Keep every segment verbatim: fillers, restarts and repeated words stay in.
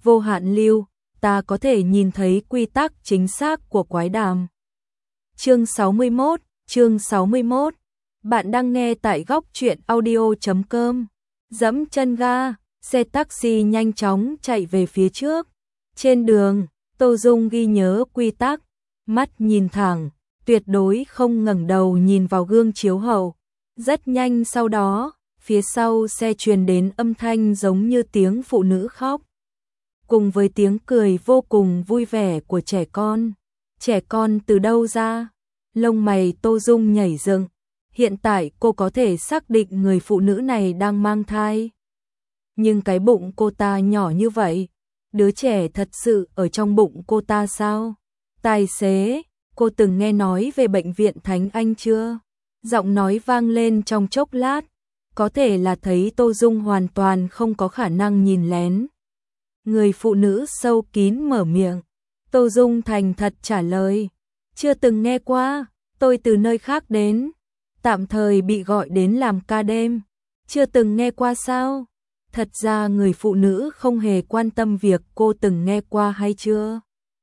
vô hạn lưu, ta có thể nhìn thấy quy tắc chính xác của quái đàm. Chương sáu mươi mốt, chương sáu mươi mốt. Bạn đang nghe tại góc truyện audio chấm com. Dẫm chân ga, xe taxi nhanh chóng chạy về phía trước. Trên đường, Tô Dung ghi nhớ quy tắc, mắt nhìn thẳng, tuyệt đối không ngẩng đầu nhìn vào gương chiếu hậu. Rất nhanh sau đó, phía sau xe truyền đến âm thanh giống như tiếng phụ nữ khóc, cùng với tiếng cười vô cùng vui vẻ của trẻ con. Trẻ con từ đâu ra? Lông mày Tô Dung nhảy dựng. Hiện tại cô có thể xác định người phụ nữ này đang mang thai. Nhưng cái bụng cô ta nhỏ như vậy, đứa trẻ thật sự ở trong bụng cô ta sao? Tài xế, cô từng nghe nói về bệnh viện Thánh Anh chưa? Giọng nói vang lên trong chốc lát, có thể là thấy Tô Dung hoàn toàn không có khả năng nhìn lén. Người phụ nữ sâu kín mở miệng, Tô Dung thành thật trả lời, chưa từng nghe qua, tôi từ nơi khác đến, tạm thời bị gọi đến làm ca đêm, chưa từng nghe qua sao? Thật ra người phụ nữ không hề quan tâm việc cô từng nghe qua hay chưa.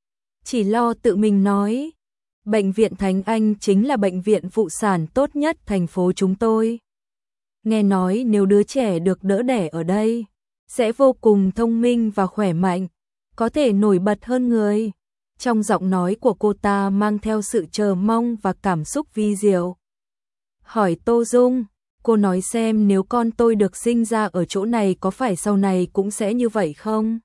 Chỉ lo tự mình nói, bệnh viện Thánh Anh chính là bệnh viện phụ sản tốt nhất thành phố chúng tôi. Nghe nói nếu đứa trẻ được đỡ đẻ ở đây, sẽ vô cùng thông minh và khỏe mạnh, có thể nổi bật hơn người. Trong giọng nói của cô ta mang theo sự chờ mong và cảm xúc vi diệu. Hỏi Tô Dung, cô nói xem nếu con tôi được sinh ra ở chỗ này có phải sau này cũng sẽ như vậy không?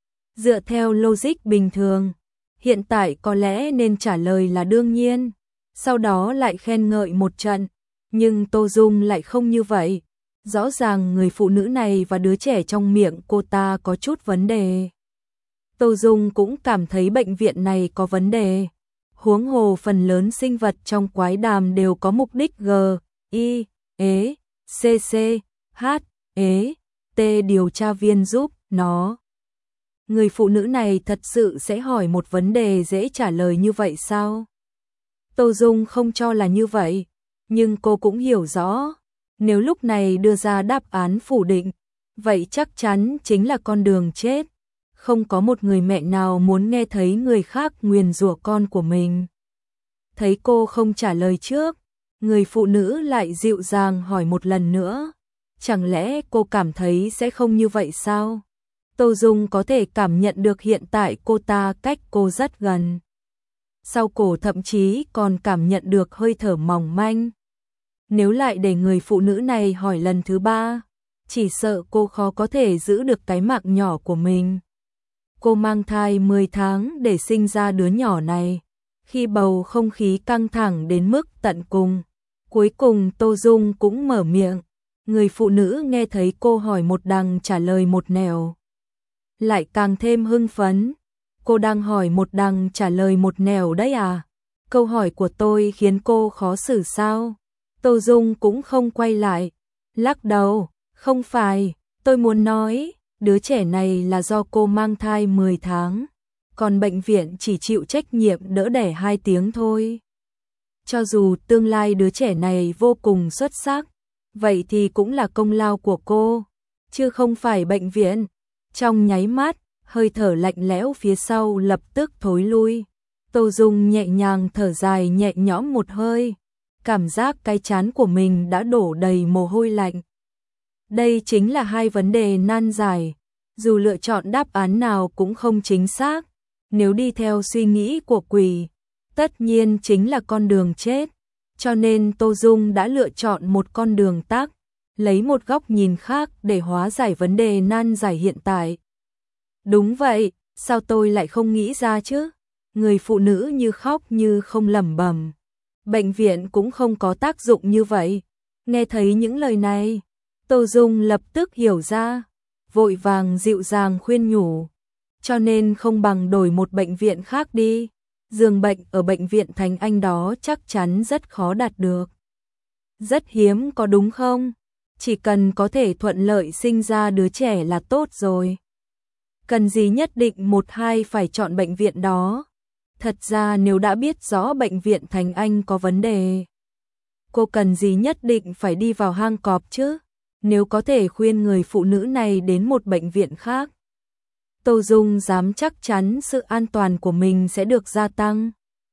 Dựa theo logic bình thường, hiện tại có lẽ nên trả lời là đương nhiên, sau đó lại khen ngợi một trận, nhưng Tô Dung lại không như vậy. Rõ ràng người phụ nữ này và đứa trẻ trong miệng cô ta có chút vấn đề. Tô Dung cũng cảm thấy bệnh viện này có vấn đề. Huống hồ phần lớn sinh vật trong quái đàm đều có mục đích G, I, E, C, C, H, E, T điều tra viên giúp nó. Người phụ nữ này thật sự sẽ hỏi một vấn đề dễ trả lời như vậy sao? Tô Dung không cho là như vậy, nhưng cô cũng hiểu rõ, nếu lúc này đưa ra đáp án phủ định, vậy chắc chắn chính là con đường chết. Không có một người mẹ nào muốn nghe thấy người khác nguyền rủa con của mình. Thấy cô không trả lời trước, người phụ nữ lại dịu dàng hỏi một lần nữa. Chẳng lẽ cô cảm thấy sẽ không như vậy sao? Tô Dung có thể cảm nhận được hiện tại cô ta cách cô rất gần. Sau cổ thậm chí còn cảm nhận được hơi thở mỏng manh. Nếu lại để người phụ nữ này hỏi lần thứ ba, chỉ sợ cô khó có thể giữ được cái mạng nhỏ của mình. Cô mang thai mười tháng để sinh ra đứa nhỏ này. Khi bầu không khí căng thẳng đến mức tận cùng, cuối cùng Tô Dung cũng mở miệng. Người phụ nữ nghe thấy cô hỏi một đằng trả lời một nẻo, lại càng thêm hưng phấn. Cô đang hỏi một đằng trả lời một nẻo đấy à? Câu hỏi của tôi khiến cô khó xử sao? Tô Dung cũng không quay lại, lắc đầu, không phải, tôi muốn nói, đứa trẻ này là do cô mang thai mười tháng, còn bệnh viện chỉ chịu trách nhiệm đỡ đẻ hai tiếng thôi. Cho dù tương lai đứa trẻ này vô cùng xuất sắc, vậy thì cũng là công lao của cô, chứ không phải bệnh viện. Trong nháy mắt, hơi thở lạnh lẽo phía sau lập tức thối lui. Tô Dung nhẹ nhàng thở dài nhẹ nhõm một hơi, cảm giác cái trán của mình đã đổ đầy mồ hôi lạnh. Đây chính là hai vấn đề nan giải, dù lựa chọn đáp án nào cũng không chính xác. Nếu đi theo suy nghĩ của quỷ, tất nhiên chính là con đường chết. Cho nên Tô Dung đã lựa chọn một con đường tắc, lấy một góc nhìn khác để hóa giải vấn đề nan giải hiện tại. Đúng vậy, sao tôi lại không nghĩ ra chứ? Người phụ nữ như khóc như không lẩm bẩm. Bệnh viện cũng không có tác dụng như vậy. Nghe thấy những lời này, Tô Dung lập tức hiểu ra, vội vàng dịu dàng khuyên nhủ. Cho nên không bằng đổi một bệnh viện khác đi. Giường bệnh ở bệnh viện Thánh Anh đó chắc chắn rất khó đạt được. Rất hiếm có đúng không? Chỉ cần có thể thuận lợi sinh ra đứa trẻ là tốt rồi. Cần gì nhất định một hai phải chọn bệnh viện đó. Thật ra nếu đã biết rõ bệnh viện Thánh Anh có vấn đề, cô cần gì nhất định phải đi vào hang cọp chứ? Nếu có thể khuyên người phụ nữ này đến một bệnh viện khác, Tô Dung dám chắc chắn sự an toàn của mình sẽ được gia tăng.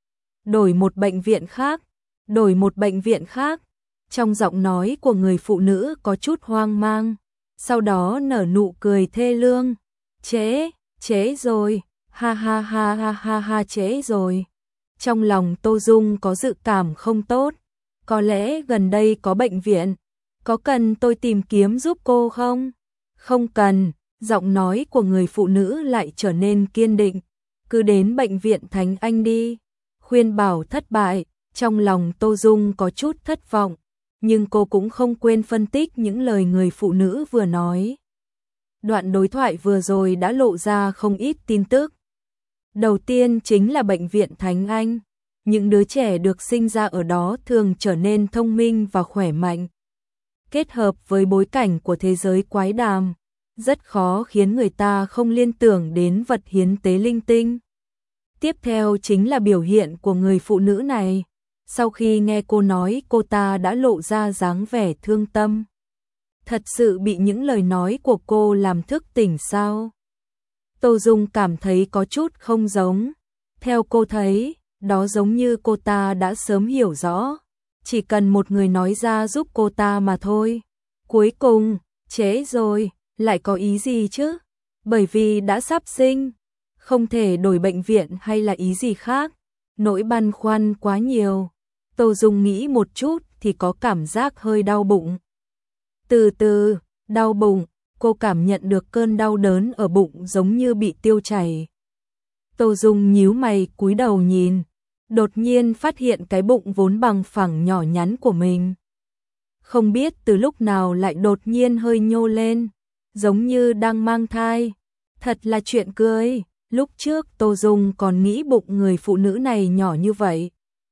Đổi một bệnh viện khác, đổi một bệnh viện khác. Trong giọng nói của người phụ nữ có chút hoang mang, sau đó nở nụ cười thê lương. Trễ, trễ rồi, ha ha ha ha ha ha trễ rồi. Trong lòng Tô Dung có dự cảm không tốt, có lẽ gần đây có bệnh viện, có cần tôi tìm kiếm giúp cô không? Không cần, giọng nói của người phụ nữ lại trở nên kiên định, cứ đến bệnh viện Thánh Anh đi. Khuyên bảo thất bại, trong lòng Tô Dung có chút thất vọng, nhưng cô cũng không quên phân tích những lời người phụ nữ vừa nói. Đoạn đối thoại vừa rồi đã lộ ra không ít tin tức. Đầu tiên chính là bệnh viện Thánh Anh, những đứa trẻ được sinh ra ở đó thường trở nên thông minh và khỏe mạnh. Kết hợp với bối cảnh của thế giới quái đàm, rất khó khiến người ta không liên tưởng đến vật hiến tế linh tinh. Tiếp theo chính là biểu hiện của người phụ nữ này. Sau khi nghe cô nói, cô ta đã lộ ra dáng vẻ thương tâm. Thật sự bị những lời nói của cô làm thức tỉnh sao? Tô Dung cảm thấy có chút không giống. Theo cô thấy, đó giống như cô ta đã sớm hiểu rõ. Chỉ cần một người nói ra giúp cô ta mà thôi. Cuối cùng, trễ rồi, lại có ý gì chứ? Bởi vì đã sắp sinh, không thể đổi bệnh viện hay là ý gì khác. Nỗi băn khoăn quá nhiều. Tô Dung nghĩ một chút thì có cảm giác hơi đau bụng. Từ từ, đau bụng, cô cảm nhận được cơn đau đớn ở bụng giống như bị tiêu chảy. Tô Dung nhíu mày cúi đầu nhìn, đột nhiên phát hiện cái bụng vốn bằng phẳng nhỏ nhắn của mình. Không biết từ lúc nào lại đột nhiên hơi nhô lên, giống như đang mang thai. Thật là chuyện cười, lúc trước Tô Dung còn nghĩ bụng người phụ nữ này nhỏ như vậy.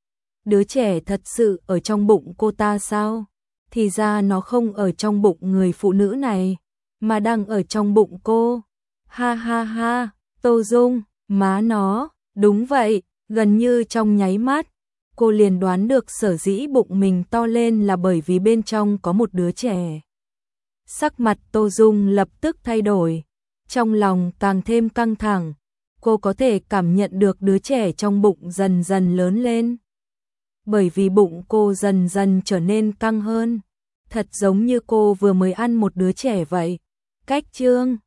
Đứa trẻ thật sự ở trong bụng cô ta sao? Thì ra nó không ở trong bụng người phụ nữ này, mà đang ở trong bụng cô. Ha ha ha, Tô Dung, má nó, đúng vậy, gần như trong nháy mắt, cô liền đoán được sở dĩ bụng mình to lên là bởi vì bên trong có một đứa trẻ. Sắc mặt Tô Dung lập tức thay đổi, trong lòng càng thêm căng thẳng, cô có thể cảm nhận được đứa trẻ trong bụng dần dần lớn lên. Bởi vì bụng cô dần dần trở nên căng hơn, thật giống như cô vừa mới ăn một đứa trẻ vậy. Cách chương